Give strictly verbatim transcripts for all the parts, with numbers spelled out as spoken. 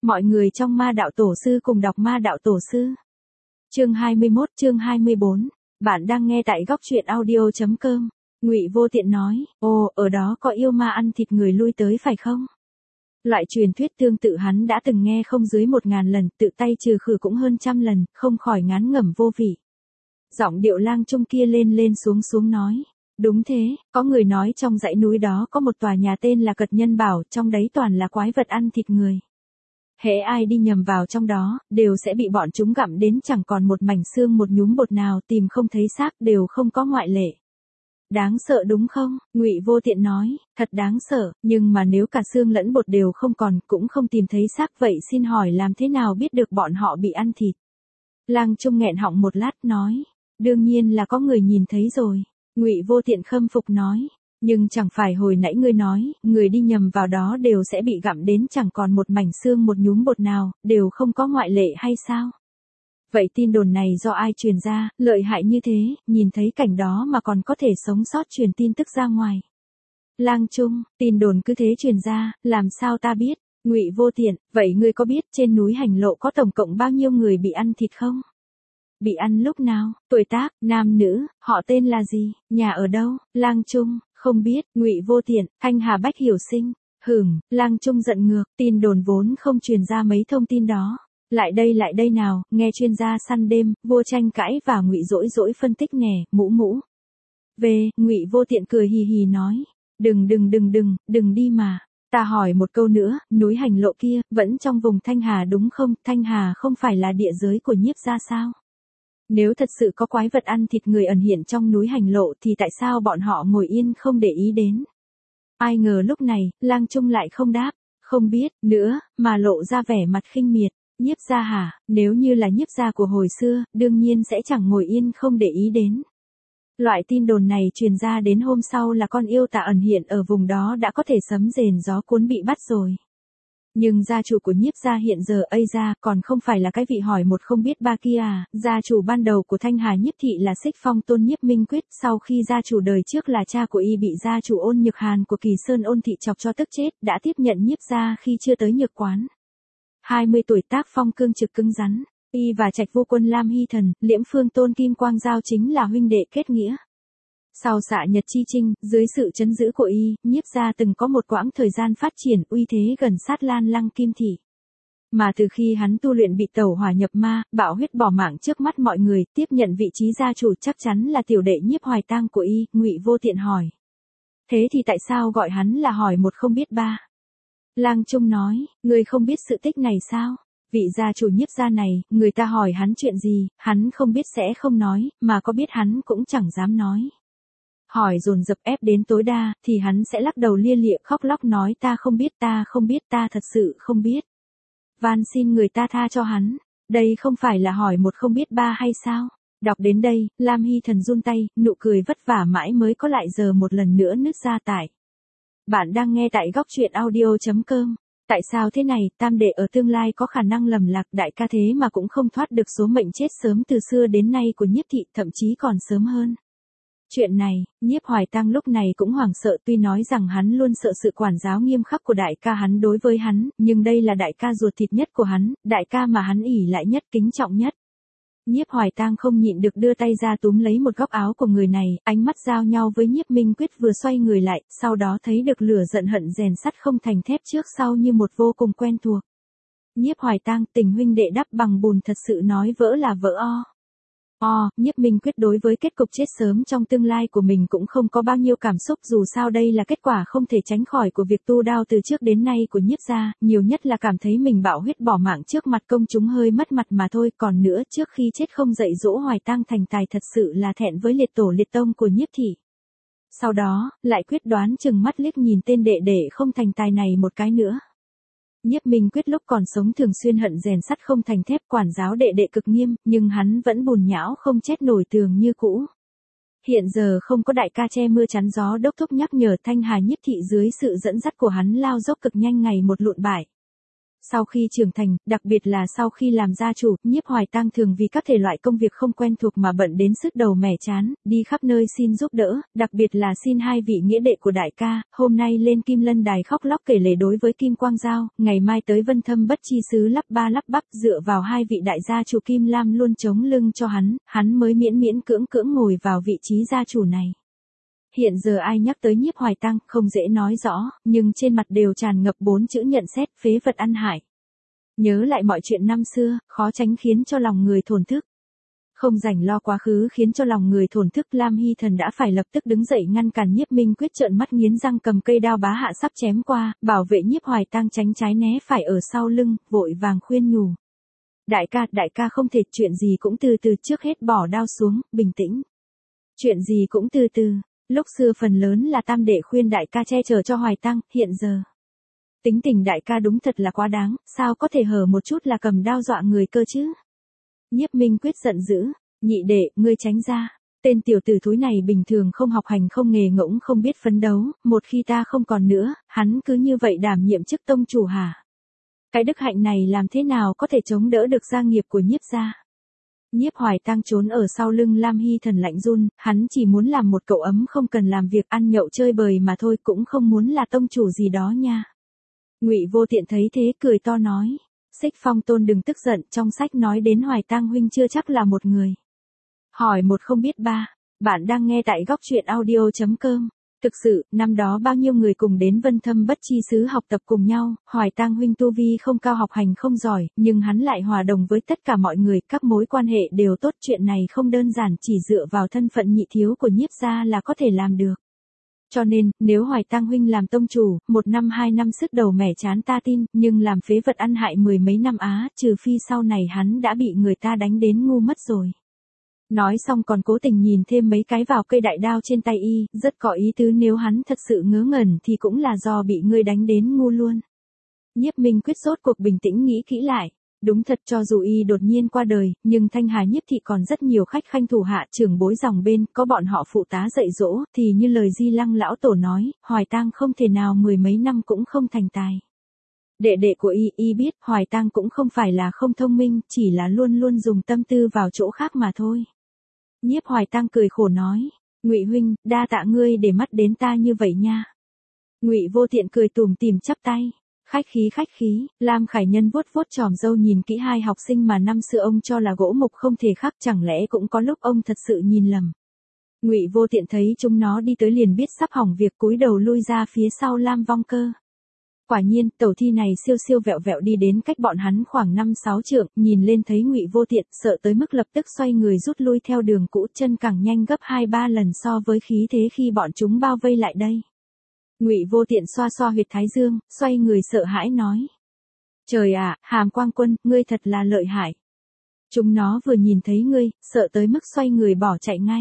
Mọi người trong Ma Đạo Tổ Sư cùng đọc Ma Đạo Tổ Sư. Chương hai mươi mốt, chương hai mươi bốn. Bạn đang nghe tại góc truyện audio chấm com. Ngụy Vô Tiện nói, ồ, ở đó có yêu ma ăn thịt người lui tới phải không? Loại truyền thuyết tương tự hắn đã từng nghe không dưới một ngàn lần, tự tay trừ khử cũng hơn trăm lần, không khỏi ngán ngẩm vô vị. Giọng điệu Lang Trung kia lên lên xuống xuống nói. Đúng thế, có người nói trong dãy núi đó có một tòa nhà tên là Cật Nhân Bảo, trong đấy toàn là quái vật ăn thịt người. Hễ ai đi nhầm vào trong đó, đều sẽ bị bọn chúng gặm đến chẳng còn một mảnh xương một nhúm bột nào, tìm không thấy xác, đều không có ngoại lệ. Đáng sợ đúng không? Ngụy Vô Tiện nói, thật đáng sợ, nhưng mà nếu cả xương lẫn bột đều không còn, cũng không tìm thấy xác, vậy xin hỏi làm thế nào biết được bọn họ bị ăn thịt? Lang Trung nghẹn họng một lát nói, đương nhiên là có người nhìn thấy rồi. Ngụy Vô Tiện khâm phục nói, nhưng chẳng phải hồi nãy ngươi nói, người đi nhầm vào đó đều sẽ bị gặm đến chẳng còn một mảnh xương một nhúm bột nào, đều không có ngoại lệ hay sao? Vậy tin đồn này do ai truyền ra, lợi hại như thế, nhìn thấy cảnh đó mà còn có thể sống sót truyền tin tức ra ngoài? Lang Trung, tin đồn cứ thế truyền ra, làm sao ta biết? Ngụy Vô Tiện, vậy ngươi có biết trên núi Hành Lộ có tổng cộng bao nhiêu người bị ăn thịt không? Bị ăn lúc nào, tuổi tác, nam nữ, họ tên là gì, nhà ở đâu? Lang Trung, không biết. Ngụy Vô Tiện, Thanh Hà Bách Hiểu Sinh. Hửm, Lang Trung giận ngược, tin đồn vốn không truyền ra mấy thông tin đó. Lại đây lại đây nào, nghe chuyên gia săn đêm, Vô tranh cãi và Ngụy Dỗi Dỗi phân tích nè, mũ mũ. Về, Ngụy Vô Tiện cười hì hì nói, đừng đừng đừng đừng, đừng đi mà. Ta hỏi một câu nữa, núi Hành Lộ kia, vẫn trong vùng Thanh Hà đúng không? Thanh Hà không phải là địa giới của Nhiếp gia sao? Nếu thật sự có quái vật ăn thịt người ẩn hiện trong núi Hành Lộ thì tại sao bọn họ ngồi yên không để ý đến? Ai ngờ lúc này, Lang Trung lại không đáp, không biết, nữa, mà lộ ra vẻ mặt khinh miệt. Nhiếp gia hả? Nếu như là Nhiếp gia của hồi xưa, đương nhiên sẽ chẳng ngồi yên không để ý đến. Loại tin đồn này truyền ra đến hôm sau là con yêu tà ẩn hiện ở vùng đó đã có thể sấm rền gió cuốn bị bắt rồi. Nhưng gia chủ của Nhiếp gia hiện giờ ây ra còn không phải là cái vị hỏi một không biết ba kia à, gia chủ ban đầu của Thanh Hà Nhiếp thị là Xích Phong Tôn Nhiếp Minh Quyết, sau khi gia chủ đời trước là cha của y bị gia chủ Ôn Nhược Hàn của Kỳ Sơn Ôn thị chọc cho tức chết, đã tiếp nhận Nhiếp gia khi chưa tới nhược quán. hai mươi tuổi tác phong cương trực cứng rắn, y và Trạch Vô Quân Lam Hy Thần, Liễm Phương Tôn Kim Quang Giao chính là huynh đệ kết nghĩa. Sau xạ Nhật Chi Trinh, dưới sự trấn giữ của y, Nhiếp gia từng có một quãng thời gian phát triển uy thế gần sát Lan Lăng Kim Thị. Mà từ khi hắn tu luyện bị tẩu hỏa nhập ma, bạo huyết bỏ mạng trước mắt mọi người, tiếp nhận vị trí gia chủ chắc chắn là tiểu đệ Nhiếp Hoài Tang của y. Ngụy Vô Tiện hỏi. Thế thì tại sao gọi hắn là hỏi một không biết ba? Lang Trung nói, ngươi không biết sự tích này sao? Vị gia chủ Nhiếp gia này, người ta hỏi hắn chuyện gì, hắn không biết sẽ không nói, mà có biết hắn cũng chẳng dám nói. Hỏi dồn dập ép đến tối đa, thì hắn sẽ lắc đầu lia lịa khóc lóc nói ta không biết ta không biết ta thật sự không biết. Van xin người ta tha cho hắn, đây không phải là hỏi một không biết ba hay sao? Đọc đến đây, Lam Hy Thần run tay, nụ cười vất vả mãi mới có lại giờ một lần nữa nứt ra tại. Bạn đang nghe tại góc truyện audio chấm com. Tại sao thế này, tam đệ ở tương lai có khả năng lầm lạc đại ca thế mà cũng không thoát được số mệnh chết sớm từ xưa đến nay của Nhiếp thị, thậm chí còn sớm hơn. Chuyện này, Nhiếp Hoài Tang lúc này cũng hoảng sợ, tuy nói rằng hắn luôn sợ sự quản giáo nghiêm khắc của đại ca hắn đối với hắn, nhưng đây là đại ca ruột thịt nhất của hắn, đại ca mà hắn ỷ lại nhất, kính trọng nhất. Nhiếp Hoài Tang không nhịn được đưa tay ra túm lấy một góc áo của người này, ánh mắt giao nhau với Nhiếp Minh Quyết vừa xoay người lại, sau đó thấy được lửa giận hận rèn sắt không thành thép trước sau như một vô cùng quen thuộc. Nhiếp Hoài Tang, tình huynh đệ đắp bằng bùn thật sự nói vỡ là vỡ o. O, Nhiếp Minh Quyết đối với kết cục chết sớm trong tương lai của mình cũng không có bao nhiêu cảm xúc, dù sao đây là kết quả không thể tránh khỏi của việc tu đao từ trước đến nay của Nhiếp gia, nhiều nhất là cảm thấy mình bạo huyết bỏ mạng trước mặt công chúng hơi mất mặt mà thôi, còn nữa trước khi chết không dạy dỗ Hoài Tang thành tài thật sự là thẹn với liệt tổ liệt tông của Nhiếp thị. Sau đó, lại quyết đoán chừng mắt liếc nhìn tên đệ đệ không thành tài này một cái nữa. Nhiếp Minh Quyết lúc còn sống thường xuyên hận rèn sắt không thành thép, quản giáo đệ đệ cực nghiêm, nhưng hắn vẫn bùn nhão không chết nổi tường như cũ. Hiện giờ không có đại ca che mưa chắn gió đốc thúc nhắc nhở, Thanh Hà Nhiếp thị dưới sự dẫn dắt của hắn lao dốc cực nhanh ngày một lụn bại. Sau khi trưởng thành, đặc biệt là sau khi làm gia chủ, Nhiếp Hoài Tăng thường vì các thể loại công việc không quen thuộc mà bận đến sứt đầu mẻ chán, đi khắp nơi xin giúp đỡ, đặc biệt là xin hai vị nghĩa đệ của đại ca, hôm nay lên Kim Lân Đài khóc lóc kể lể đối với Kim Quang Giao, ngày mai tới Vân Thâm Bất Chi Xứ lắp ba lắp bắp dựa vào hai vị đại gia chủ Kim Lam luôn chống lưng cho hắn, hắn mới miễn miễn cưỡng cưỡng ngồi vào vị trí gia chủ này. Hiện giờ ai nhắc tới Nhiếp Hoài Tăng không dễ nói rõ, nhưng trên mặt đều tràn ngập bốn chữ nhận xét phế vật ăn hại. Nhớ lại mọi chuyện năm xưa, khó tránh khiến cho lòng người thổn thức. Không rảnh lo quá khứ khiến cho lòng người thổn thức, Lam Hy Thần đã phải lập tức đứng dậy ngăn cản Nhiếp Minh Quyết trợn mắt nghiến răng cầm cây đao bá hạ sắp chém qua, bảo vệ Nhiếp Hoài Tăng tránh trái né phải ở sau lưng, vội vàng khuyên nhủ. Đại ca, đại ca không thể, chuyện gì cũng từ từ, trước hết bỏ đao xuống, bình tĩnh. Chuyện gì cũng từ từ. Lúc xưa phần lớn là tam đệ khuyên đại ca che chở cho Hoài Tăng, hiện giờ. Tính tình đại ca đúng thật là quá đáng, sao có thể hở một chút là cầm đao dọa người cơ chứ? Nhiếp Minh Quyết giận dữ, nhị đệ, ngươi tránh ra. Tên tiểu tử thúi này bình thường không học hành không nghề ngỗng không biết phấn đấu, một khi ta không còn nữa, hắn cứ như vậy đảm nhiệm chức tông chủ hả? Cái đức hạnh này làm thế nào có thể chống đỡ được gia nghiệp của Nhiếp gia? Nhiếp Hoài Tăng trốn ở sau lưng Lam Hy Thần lạnh run, hắn chỉ muốn làm một cậu ấm không cần làm việc ăn nhậu chơi bời mà thôi, cũng không muốn là tông chủ gì đó nha. Ngụy Vô Tiện thấy thế cười to nói, Xích Phong Tôn đừng tức giận, trong sách nói đến Hoài Tăng huynh chưa chắc là một người. Hỏi một không biết ba, bạn đang nghe tại góc truyện audio chấm com. Thực sự, năm đó bao nhiêu người cùng đến Vân Thâm Bất Chi Xứ học tập cùng nhau, Hoài Tăng huynh tu vi không cao học hành không giỏi, nhưng hắn lại hòa đồng với tất cả mọi người, các mối quan hệ đều tốt, chuyện này không đơn giản chỉ dựa vào thân phận nhị thiếu của Nhiếp gia là có thể làm được. Cho nên, nếu Hoài Tăng huynh làm tông chủ, một năm hai năm sức đầu mẻ chán ta tin, nhưng làm phế vật ăn hại mười mấy năm á, trừ phi sau này hắn đã bị người ta đánh đến ngu mất rồi. Nói xong còn cố tình nhìn thêm mấy cái vào cây đại đao trên tay y, rất có ý tứ nếu hắn thật sự ngớ ngẩn thì cũng là do bị ngươi đánh đến ngu luôn. Nhiếp Minh Quyết rốt cuộc bình tĩnh nghĩ kỹ lại. Đúng thật, cho dù y đột nhiên qua đời, nhưng Thanh Hà Nhiếp thị còn rất nhiều khách khanh thủ hạ trưởng bối dòng bên, có bọn họ phụ tá dạy dỗ, thì như lời Di Lăng lão tổ nói, Hoài Tăng không thể nào mười mấy năm cũng không thành tài. Đệ đệ của y, y biết, Hoài Tăng cũng không phải là không thông minh, chỉ là luôn luôn dùng tâm tư vào chỗ khác mà thôi. Nhiếp Hoài Tăng cười khổ nói, Ngụy huynh, đa tạ ngươi để mắt đến ta như vậy nha. Ngụy Vô Tiện cười tủm tỉm chắp tay. Khách khí khách khí, Lam Khải Nhân vuốt vuốt tròm râu nhìn kỹ hai học sinh mà năm xưa ông cho là gỗ mục không thể khắc, chẳng lẽ cũng có lúc ông thật sự nhìn lầm. Ngụy Vô Tiện thấy chúng nó đi tới liền biết sắp hỏng việc, cúi đầu lui ra phía sau Lam Vong Cơ. Quả nhiên, tẩu thi này siêu siêu vẹo vẹo đi đến cách bọn hắn khoảng năm sáu trượng, nhìn lên thấy Ngụy Vô Tiện, sợ tới mức lập tức xoay người rút lui theo đường cũ, chân càng nhanh gấp hai ba lần so với khí thế khi bọn chúng bao vây lại đây. Ngụy Vô Tiện xoa xoa huyệt thái dương, xoay người sợ hãi nói. Trời ạ, Hàm Quang Quân, ngươi thật là lợi hại. Chúng nó vừa nhìn thấy ngươi, sợ tới mức xoay người bỏ chạy ngay.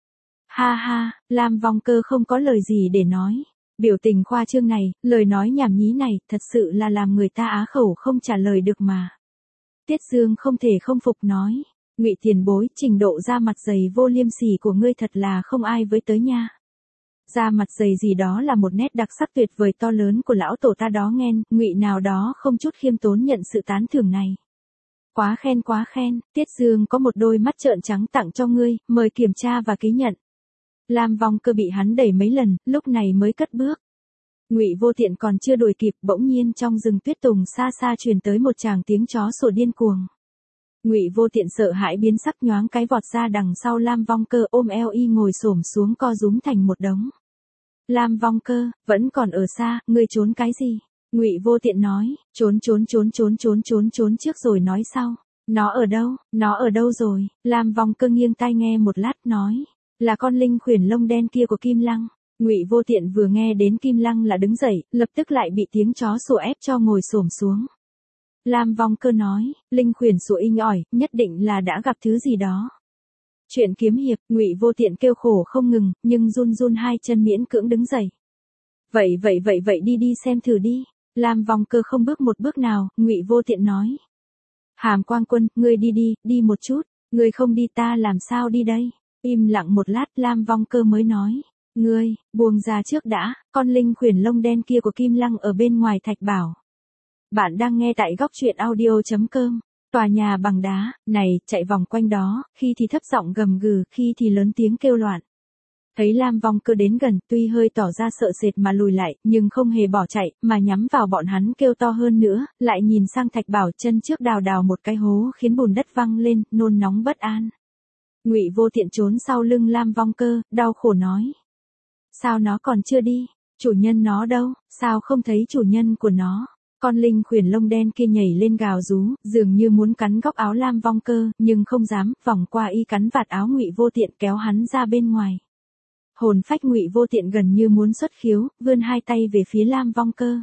Ha ha, Lam Vong Cơ không có lời gì để nói. Biểu tình khoa trương này, lời nói nhảm nhí này, thật sự là làm người ta á khẩu không trả lời được mà. Tiết Dương không thể không phục nói. Ngụy tiền bối, trình độ da mặt dày vô liêm sỉ của ngươi thật là không ai với tới nha. Da mặt dày gì đó là một nét đặc sắc tuyệt vời to lớn của lão tổ ta đó nghen, Ngụy nào đó không chút khiêm tốn nhận sự tán thưởng này. Quá khen quá khen, Tiết Dương có một đôi mắt trợn trắng tặng cho ngươi, mời kiểm tra và ký nhận. Lam Vong Cơ bị hắn đẩy mấy lần, lúc này mới cất bước. Ngụy Vô Tiện còn chưa đuổi kịp, bỗng nhiên trong rừng tuyết tùng xa xa truyền tới một tràng tiếng chó sủa điên cuồng. Ngụy Vô Tiện sợ hãi biến sắc nhoáng cái vọt ra đằng sau Lam Vong Cơ, ôm eo y ngồi xổm xuống co rúm thành một đống. Lam Vong Cơ, vẫn còn ở xa, ngươi trốn cái gì? Ngụy Vô Tiện nói, trốn trốn trốn trốn trốn trốn trốn trước rồi nói sau. Nó ở đâu, nó ở đâu rồi? Lam Vong Cơ nghiêng tai nghe một lát nói, là con linh khuyển lông đen kia của Kim Lăng. Ngụy Vô Tiện vừa nghe đến Kim Lăng là đứng dậy, lập tức lại bị tiếng chó sủa ép cho ngồi xổm xuống. Lam Vong Cơ nói, linh khuyển sủa inh ỏi, nhất định là đã gặp thứ gì đó. Chuyện kiếm hiệp, Ngụy Vô Tiện kêu khổ không ngừng, nhưng run run hai chân miễn cưỡng đứng dậy. Vậy vậy vậy vậy đi đi xem thử đi. Lam Vong Cơ không bước một bước nào, Ngụy Vô Tiện nói. Hàm Quang Quân, ngươi đi đi, đi một chút, ngươi không đi ta làm sao đi đây? Im lặng một lát, Lam Vong Cơ mới nói. Ngươi, buông ra trước đã, con linh khuyển lông đen kia của Kim Lăng ở bên ngoài thạch bảo. Bạn đang nghe tại góc truyện audio.com. Tòa nhà bằng đá, này, chạy vòng quanh đó, khi thì thấp giọng gầm gừ, khi thì lớn tiếng kêu loạn. Thấy Lam Vong Cơ đến gần, tuy hơi tỏ ra sợ sệt mà lùi lại, nhưng không hề bỏ chạy, mà nhắm vào bọn hắn kêu to hơn nữa, lại nhìn sang Thạch Bảo chân trước đào đào một cái hố khiến bùn đất văng lên, nôn nóng bất an. Ngụy Vô Tiện trốn sau lưng Lam Vong Cơ, đau khổ nói. Sao nó còn chưa đi? Chủ nhân nó đâu? Sao không thấy chủ nhân của nó? Con linh khuyển lông đen kia nhảy lên gào rú, dường như muốn cắn góc áo Lam Vong Cơ, nhưng không dám, vòng qua y cắn vạt áo Ngụy Vô Tiện kéo hắn ra bên ngoài. Hồn phách Ngụy Vô Tiện gần như muốn xuất khiếu, vươn hai tay về phía Lam Vong Cơ.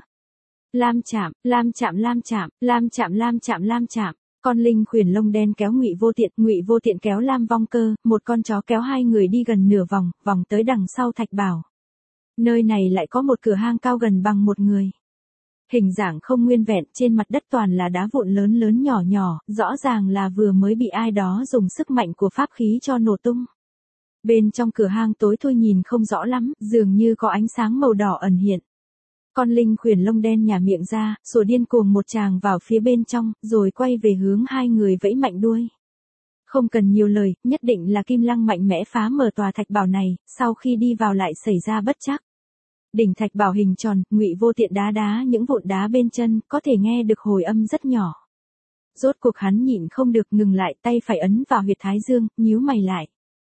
Lam chạm, Lam chạm, Lam chạm, Lam chạm, Lam chạm, Lam chạm. Con linh khuyển lông đen kéo Ngụy Vô Tiện, Ngụy Vô Tiện kéo Lam Vong Cơ, một con chó kéo hai người đi gần nửa vòng, vòng tới đằng sau Thạch Bảo. Nơi này lại có một cửa hang cao gần bằng một người. Hình dạng không nguyên vẹn, trên mặt đất toàn là đá vụn lớn lớn nhỏ nhỏ, rõ ràng là vừa mới bị ai đó dùng sức mạnh của pháp khí cho nổ tung. Bên trong cửa hang tối thui nhìn không rõ lắm, dường như có ánh sáng màu đỏ ẩn hiện. Con linh khuyển lông đen nhả miệng ra, sủa điên cuồng một tràng vào phía bên trong, rồi quay về hướng hai người vẫy mạnh đuôi. Không cần nhiều lời, nhất định là Kim Lăng mạnh mẽ phá mở tòa Thạch Bảo này, sau khi đi vào lại xảy ra bất trắc. Đỉnh Thạch Bảo hình tròn, Ngụy Vô Tiện đá đá những vụn đá bên chân, có thể nghe được hồi âm rất nhỏ. Rốt cuộc hắn nhịn không được, ngừng lại, tay phải ấn vào huyệt thái dương, nhíu mày lại.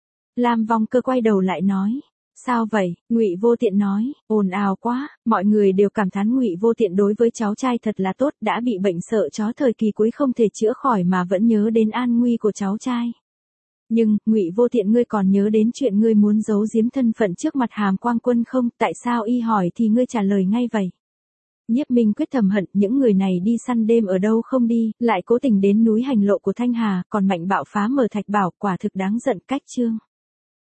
Lam Vong Cơ quay đầu lại nói. Sao vậy? Ngụy Vô Tiện nói, ồn ào quá, mọi người đều cảm thán Ngụy Vô Tiện đối với cháu trai thật là tốt, đã bị bệnh sợ chó thời kỳ cuối không thể chữa khỏi mà vẫn nhớ đến an nguy của cháu trai. Nhưng, Ngụy Vô Tiện, ngươi còn nhớ đến chuyện ngươi muốn giấu giếm thân phận trước mặt Hàm Quang Quân không? Tại sao y hỏi thì ngươi trả lời ngay vậy? Nhiếp Minh Quyết thầm hận, những người này đi săn đêm ở đâu không đi, lại cố tình đến núi Hành Lộ của Thanh Hà, còn mạnh bạo phá mở Thạch Bảo, quả thực đáng giận cách chương.